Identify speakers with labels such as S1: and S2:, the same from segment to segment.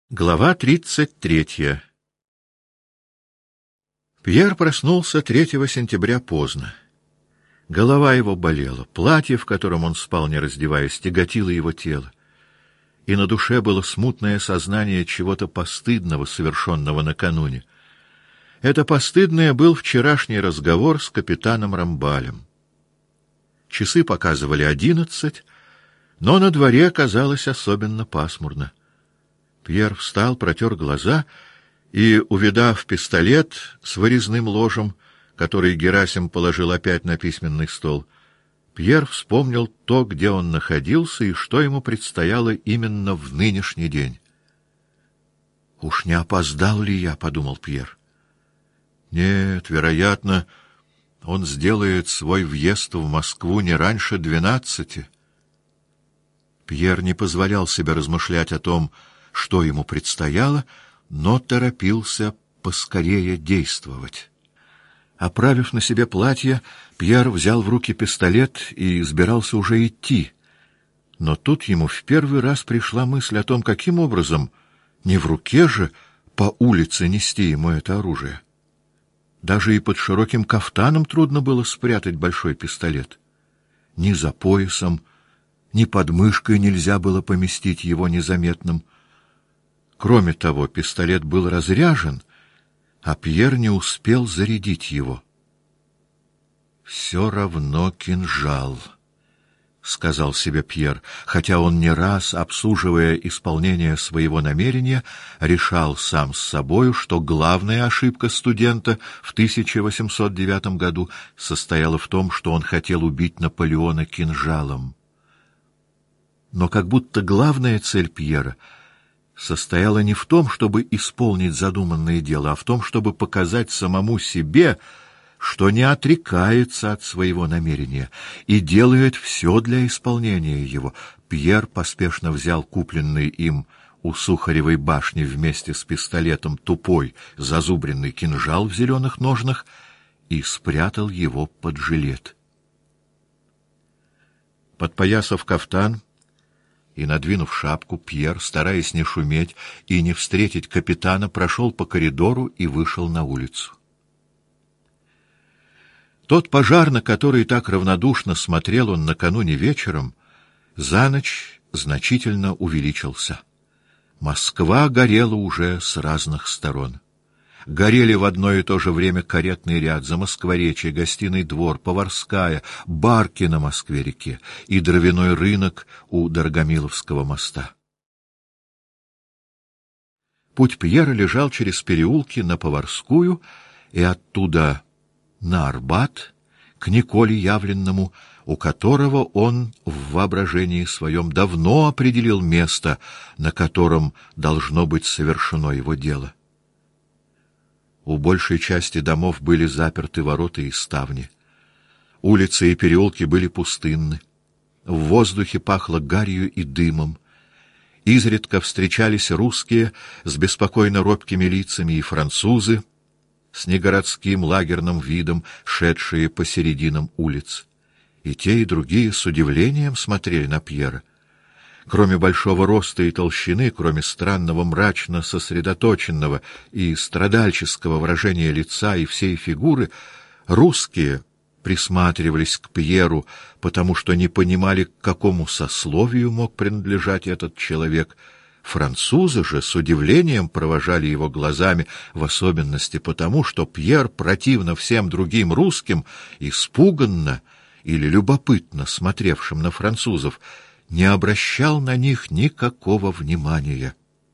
S1: Глава 33. Пьер проснулся 3 сентября поздно. Голова его болела, платье, в котором он спал, не раздеваясь, тяготило его тело. И на душе было смутное сознание чего-то постыдного, совершенного накануне. Это постыдное был вчерашний разговор с капитаном Рамбалем. Часы показывали 11, но на дворе казалось особенно пасмурно. Пьер встал, протер глаза и, увидав пистолет с вырезным ложем, который Герасим положил опять на письменный стол, Пьер вспомнил то, где он находился и что ему предстояло именно в нынешний день. «Уж не опоздал ли я?» — подумал Пьер. «Нет, вероятно, он сделает свой въезд в Москву не раньше 12». Пьер не позволял себе размышлять о том, что ему предстояло, но торопился поскорее действовать. Оправив на себе платье, Пьер взял в руки пистолет и собирался уже идти. Но тут ему в первый раз пришла мысль о том, каким образом, не в руке же, по улице нести ему это оружие. Даже и под широким кафтаном трудно было спрятать большой пистолет. Ни за поясом, ни под мышкой нельзя было поместить его незаметным. Кроме того, пистолет был разряжен, а Пьер не успел зарядить его. «Все равно кинжал», — сказал себе Пьер, хотя он не раз, обсуживая исполнение своего намерения, решал сам с собою, что главная ошибка студента в 1809 году состояла в том, что он хотел убить Наполеона кинжалом. Но как будто главная цель Пьера состояла не в том, чтобы исполнить задуманное дело, а в том, чтобы показать самому себе, что не отрекается от своего намерения и делает все для исполнения его. Пьер поспешно взял купленный им у Сухаревой башни вместе с пистолетом тупой зазубренный кинжал в зеленых ножнах и спрятал его под жилет. Подпоясав кафтан и надвинув шапку, Пьер, стараясь не шуметь и не встретить капитана, прошел по коридору и вышел на улицу. Тот пожар, на который так равнодушно смотрел он накануне вечером, за ночь значительно увеличился. Москва горела уже с разных сторон. Горели в одно и то же время каретный ряд, Замоскворечье, Гостиный двор, Поварская, барки на Москве-реке и дровяной рынок у Дорогомиловского моста. Путь Пьера лежал через переулки на Поварскую и оттуда на Арбат, к Николе Явленному, у которого он в воображении своем давно определил место, на котором должно быть совершено его дело. У большей части домов были заперты ворота и ставни. Улицы и переулки были пустынны. В воздухе пахло гарью и дымом. Изредка встречались русские с беспокойно робкими лицами и французы с негородским лагерным видом, шедшие посерединам улиц. И те, и другие с удивлением смотрели на Пьера. Кроме большого роста и толщины, кроме странного мрачно сосредоточенного и страдальческого выражения лица и всей фигуры, русские присматривались к Пьеру, потому что не понимали, к какому сословию мог принадлежать этот человек. Французы же с удивлением провожали его глазами, в особенности потому, что Пьер, противно всем другим русским, испуганно или любопытно смотревшим на французов, не обращал на них никакого внимания.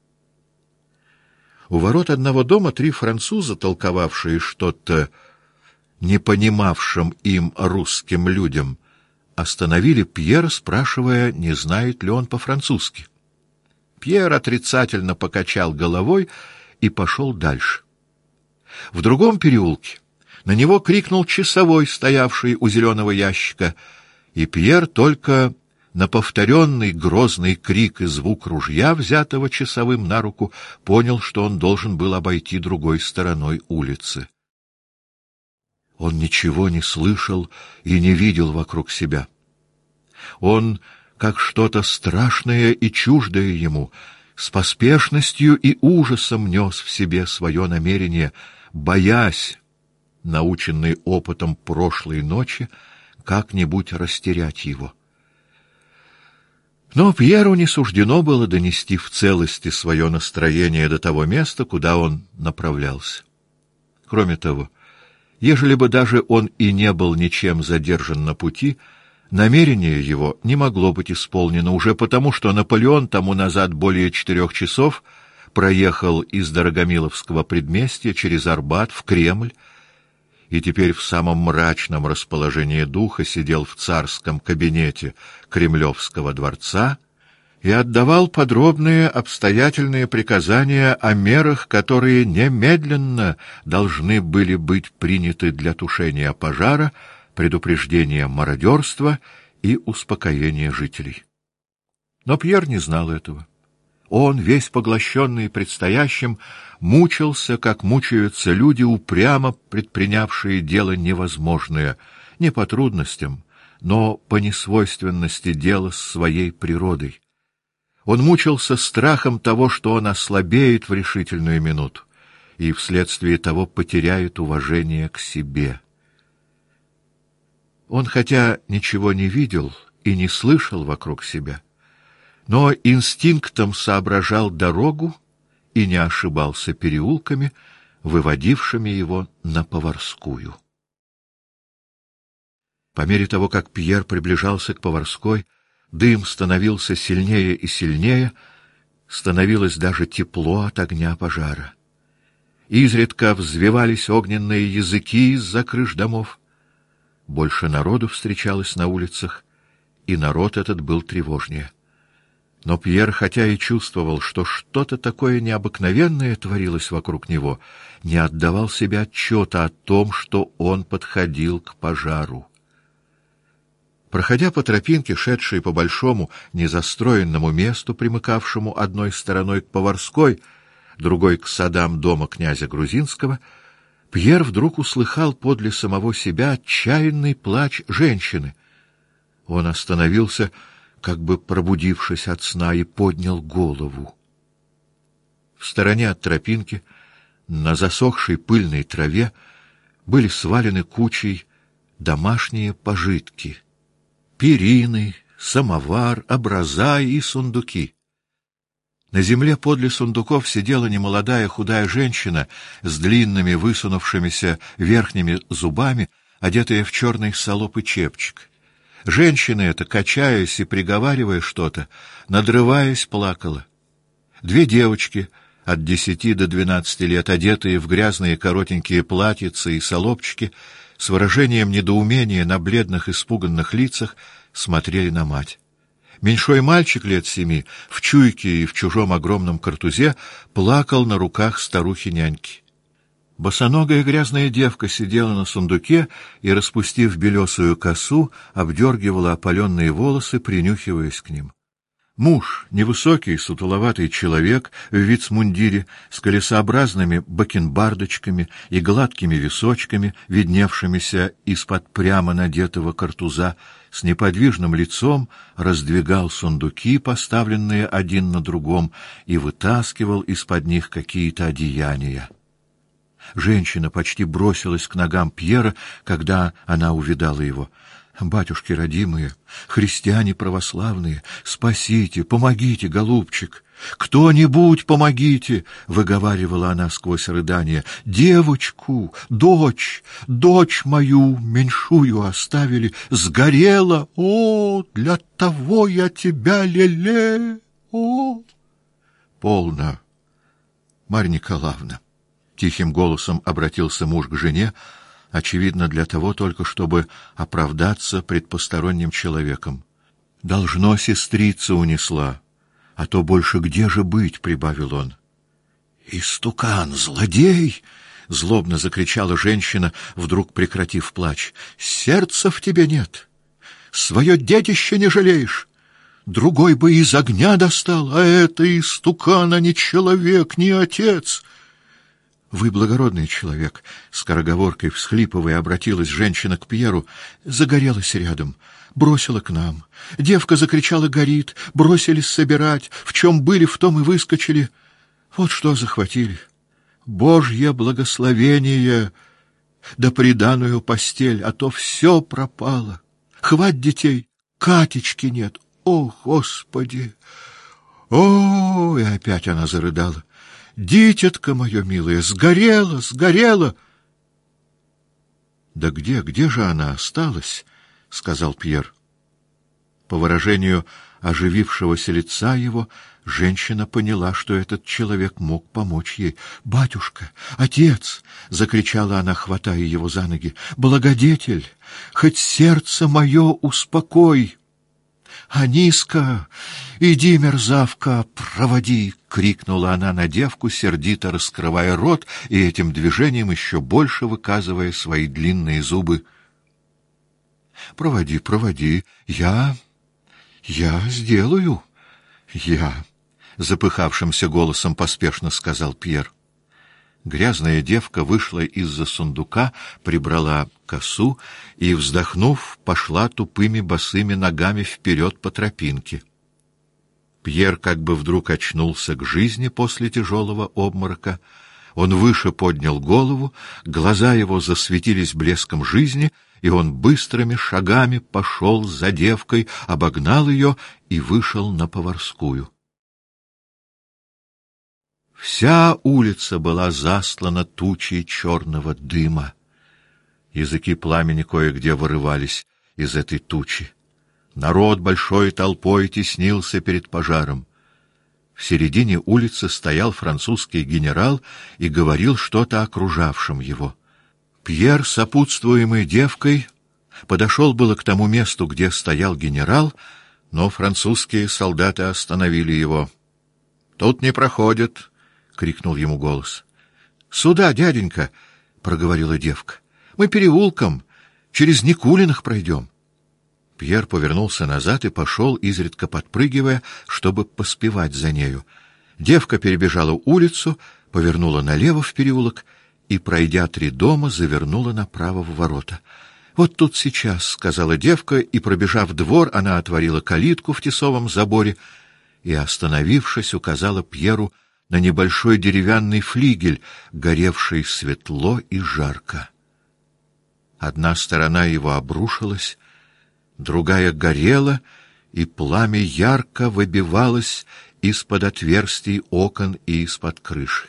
S1: У ворот одного дома 3 француза, толковавшие что-то не понимавшим им русским людям, остановили Пьера, спрашивая, не знает ли он по-французски. Пьер отрицательно покачал головой и пошел дальше. В другом переулке на него крикнул часовой, стоявший у зеленого ящика, и Пьер только на повторенный грозный крик и звук ружья, взятого часовым на руку, понял, что он должен был обойти другой стороной улицы. Он ничего не слышал и не видел вокруг себя. Он, как что-то страшное и чуждое ему, с поспешностью и ужасом нес в себе свое намерение, боясь, наученный опытом прошлой ночи, как-нибудь растерять его. Но Пьеру не суждено было донести в целости свое настроение до того места, куда он направлялся. Кроме того, ежели бы даже он и не был ничем задержан на пути, намерение его не могло быть исполнено уже потому, что Наполеон тому назад более 4 часов проехал из Дорогомиловского предместья через Арбат в Кремль, и теперь в самом мрачном расположении духа сидел в царском кабинете Кремлевского дворца и отдавал подробные обстоятельные приказания о мерах, которые немедленно должны были быть приняты для тушения пожара, предупреждения мародерства и успокоения жителей. Но Пьер не знал этого. Он, весь поглощенный предстоящим, мучился, как мучаются люди, упрямо предпринявшие дело невозможное, не по трудностям, но по несвойственности дела с своей природой. Он мучился страхом того, что он ослабеет в решительную минуту и вследствие того потеряет уважение к себе. Он хотя ничего не видел и не слышал вокруг себя, но инстинктом соображал дорогу и не ошибался переулками, выводившими его на Поварскую. По мере того, как Пьер приближался к Поварской, дым становился сильнее и сильнее, становилось даже тепло от огня пожара. Изредка взвивались огненные языки из-за крыш домов. Больше народу встречалось на улицах, и народ этот был тревожнее. Но Пьер, хотя и чувствовал, что что-то такое необыкновенное творилось вокруг него, не отдавал себе отчета о том, что он подходил к пожару. Проходя по тропинке, шедшей по большому незастроенному месту, примыкавшему одной стороной к Поварской, другой к садам дома князя Грузинского, Пьер вдруг услыхал подле самого себя отчаянный плач женщины. Он остановился, как бы пробудившись от сна, и поднял голову. В стороне от тропинки, на засохшей пыльной траве, были свалены кучей домашние пожитки: перины, самовар, образа и сундуки. На земле подле сундуков сидела немолодая худая женщина с длинными высунувшимися верхними зубами, одетая в черный салоп и чепчик. Женщина эта, качаясь и приговаривая что-то, надрываясь, плакала. 2 девочки от 10 до 12 лет, одетые в грязные коротенькие платьицы и салопчики, с выражением недоумения на бледных испуганных лицах смотрели на мать. Меньшой мальчик лет 7 в чуйке и в чужом огромном картузе плакал на руках старухи-няньки. Босоногая грязная девка сидела на сундуке и, распустив белесую косу, обдергивала опаленные волосы, принюхиваясь к ним. Муж, невысокий, сутуловатый человек в вицмундире с колесообразными бакенбардочками и гладкими височками, видневшимися из-под прямо надетого картуза, с неподвижным лицом раздвигал сундуки, поставленные один на другом, и вытаскивал из-под них какие-то одеяния. Женщина почти бросилась к ногам Пьера, когда она увидала его. «Батюшки родимые, христиане православные, спасите, помогите, голубчик! Кто-нибудь помогите!» — выговаривала она сквозь рыдания. «Девочку, дочь мою меньшую оставили, сгорела! О, для того я тебя лелею! О!» «Полно, Марья Николаевна!» — тихим голосом обратился муж к жене, очевидно, для того только, чтобы оправдаться пред посторонним человеком. «Должно, сестрица унесла, а то больше где же быть?» — прибавил он. «Истукан, злодей!» — злобно закричала женщина, вдруг прекратив плач. «Сердца в тебе нет, свое детище не жалеешь. Другой бы из огня достал, а это истукан, а не человек, не отец». «Вы благородный человек», — скороговоркой всхлипывая обратилась женщина к Пьеру, — «загорелась рядом. бросила к нам. Девка закричала: горит! Бросились собирать. В чем были, в том и выскочили. Вот что захватили. Божье благословение да приданую постель, а то все пропало. Хвать детей, Катечки нет. О, Господи! О, и опять она зарыдала. Дитятка мое милое, сгорела, сгорела. Да где же она осталась? — сказал Пьер. По выражению оживившегося лица его женщина поняла, что этот человек мог помочь ей. — Батюшка, отец! — закричала она, хватая его за ноги. — Благодетель, хоть сердце мое успокой! — Аниска, иди, мерзавка, проводи! — крикнула она на девку, сердито раскрывая рот и этим движением еще больше выказывая свои длинные зубы. — Проводи, проводи, я сделаю, я... — запыхавшимся голосом поспешно сказал Пьер. Грязная девка вышла из-за сундука, прибрала косу и, вздохнув, пошла тупыми босыми ногами вперед по тропинке. Пьер как бы вдруг очнулся к жизни после тяжелого обморока. Он выше поднял голову, глаза его засветились блеском жизни, и он быстрыми шагами пошел за девкой, обогнал ее и вышел на Поварскую. Вся улица была застлана тучей черного дыма. Языки пламени кое-где вырывались из этой тучи. Народ большой толпой теснился перед пожаром. В середине улицы стоял французский генерал и говорил что-то окружавшим его. Пьер, сопутствуемый девкой, подошел было к тому месту, где стоял генерал, но французские солдаты остановили его. — Тут не проходят! — крикнул ему голос. — Сюда, дяденька! — проговорила девка. — Мы переулком, через Никулиных пройдем. Пьер повернулся назад и пошел, изредка подпрыгивая, чтобы поспевать за нею. Девка перебежала улицу, повернула налево в переулок и, пройдя 3 дома, завернула направо в ворота. — Вот тут сейчас, — сказала девка, и, пробежав двор, она отворила калитку в тесовом заборе и, остановившись, указала Пьеру на небольшой деревянный флигель, горевший светло и жарко. Одна сторона его обрушилась, другая горела, и пламя ярко выбивалось из-под отверстий окон и из-под крыши.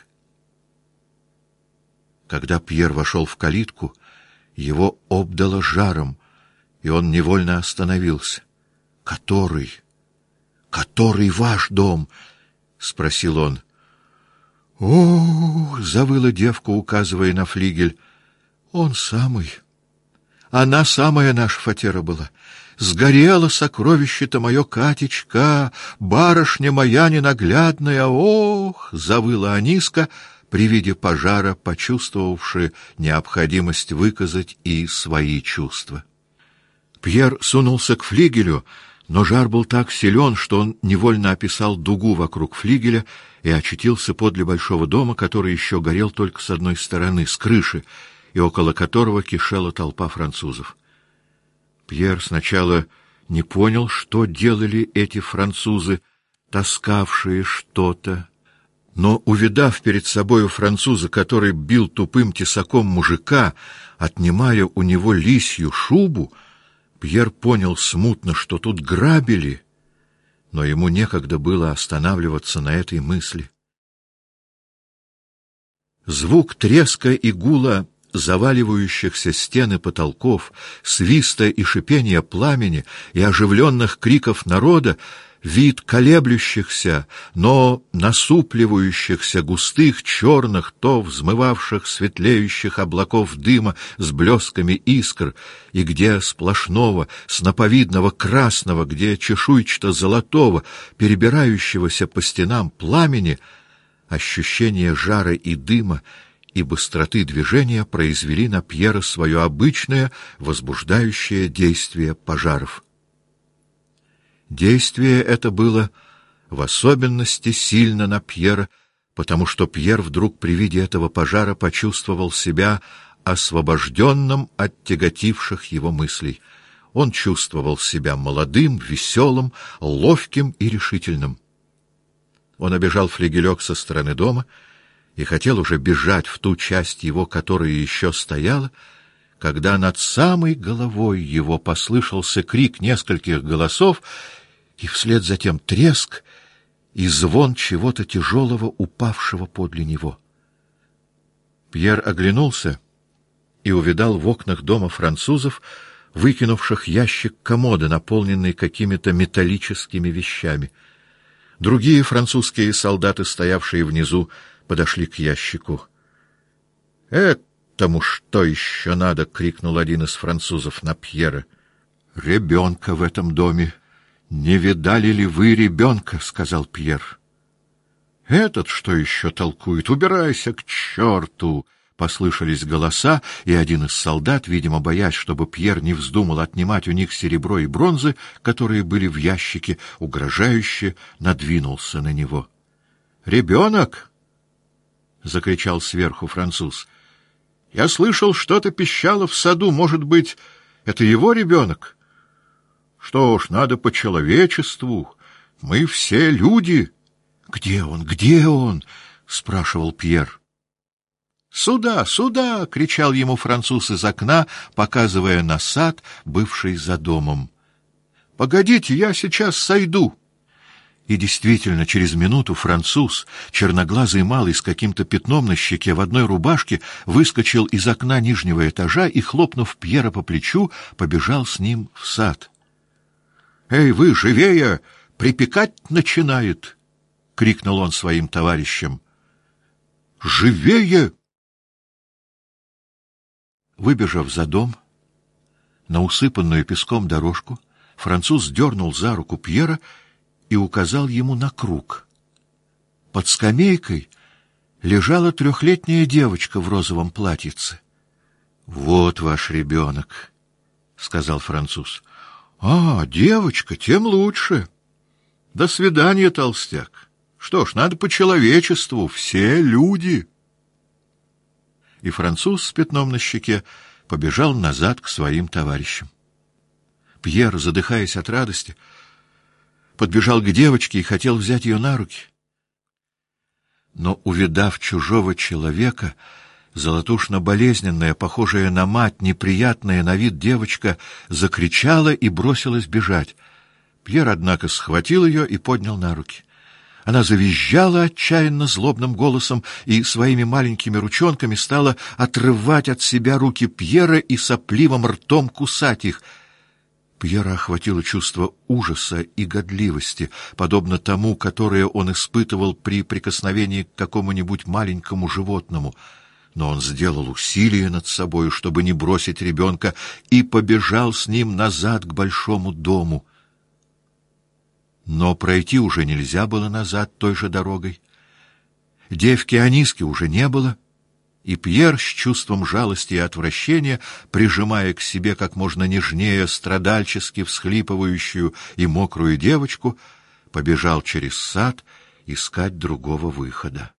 S1: Когда Пьер вошел в калитку, его обдало жаром, и он невольно остановился. — Который ваш дом? — спросил он. — О, — завыла девка, указывая на флигель, — он самый. Она самая наша фатера была. Сгорело сокровище-то мое, Катечка, барышня моя ненаглядная, ох! — завыла Аниска, при виде пожара, почувствовавши необходимость выказать и свои чувства. Пьер сунулся к флигелю, но жар был так силен, что он невольно описал дугу вокруг флигеля и очутился подле большого дома, который еще горел только с одной стороны, с крыши, и около которого кишела толпа французов. Пьер сначала не понял, что делали эти французы, таскавшие что-то, но, увидав перед собою француза, который бил тупым тесаком мужика, отнимая у него лисью шубу, Пьер понял смутно, что тут грабили, но ему некогда было останавливаться на этой мысли. Звук треска и гула заваливающихся стен и потолков, свиста и шипения пламени и оживленных криков народа, вид колеблющихся, но насупливающихся густых черных, то взмывавших светлеющих облаков дыма с блесками искр, и где сплошного, сноповидного красного, где чешуйчато-золотого, перебирающегося по стенам пламени, ощущение жара и дыма и быстроты движения произвели на Пьера свое обычное возбуждающее действие пожаров. Действие это было в особенности сильно на Пьера, потому что Пьер вдруг при виде этого пожара почувствовал себя освобожденным от тяготивших его мыслей. Он чувствовал себя молодым, веселым, ловким и решительным. Он обежал флигелек со стороны дома и хотел уже бежать в ту часть его, которая еще стояла, когда над самой головой его послышался крик нескольких голосов, и вслед за тем треск и звон чего-то тяжелого, упавшего подле него. Пьер оглянулся и увидал в окнах дома французов, выкинувших ящик комода, наполненный какими-то металлическими вещами. Другие французские солдаты, стоявшие внизу, подошли к ящику. «Этому что еще надо?» — крикнул один из французов на Пьера. «Ребенка в этом доме. Не видали ли вы ребенка?» — сказал Пьер. «Этот что еще толкует? Убирайся к черту!» Послышались голоса, и один из солдат, видимо, боясь, чтобы Пьер не вздумал отнимать у них серебро и бронзы, которые были в ящике, угрожающе надвинулся на него. «Ребенок!» — закричал сверху француз. «Я слышал, что-то пищало в саду. Может быть, это его ребенок? Что ж, надо по человечеству. Мы все люди». «Где он? Где он?» — спрашивал Пьер. «Сюда, сюда!» — кричал ему француз из окна, показывая на сад, бывший за домом. «Погодите, я сейчас сойду!» И действительно, через минуту француз, черноглазый малый с каким-то пятном на щеке, в одной рубашке, выскочил из окна нижнего этажа и, хлопнув Пьера по плечу, побежал с ним в сад. «Эй, вы, живее! Припекать начинает!» — крикнул он своим товарищам. «Живее!» Выбежав за дом, на усыпанную песком дорожку, француз дернул за руку Пьера и указал ему на круг. Под скамейкой лежала 3-летняя девочка в розовом платьице. — Вот ваш ребенок, — сказал француз. — А, девочка, тем лучше. До свидания, толстяк. Что ж, надо по человечеству, все люди. И француз с пятном на щеке побежал назад к своим товарищам. Пьер, задыхаясь от радости, подбежал к девочке и хотел взять ее на руки. Но, увидав чужого человека, золотушно-болезненная, похожая на мать, неприятная на вид девочка закричала и бросилась бежать. Пьер, однако, схватил ее и поднял на руки. Она завизжала отчаянно злобным голосом и своими маленькими ручонками стала отрывать от себя руки Пьера и сопливым ртом кусать их. Пьера охватило чувство ужаса и годливости, подобно тому, которое он испытывал при прикосновении к какому-нибудь маленькому животному. Но он сделал усилие над собой, чтобы не бросить ребенка, и побежал с ним назад к большому дому. Но пройти уже нельзя было назад той же дорогой. Девки Аниски уже не было, и Пьер с чувством жалости и отвращения, прижимая к себе как можно нежнее страдальчески всхлипывающую и мокрую девочку, побежал через сад искать другого выхода.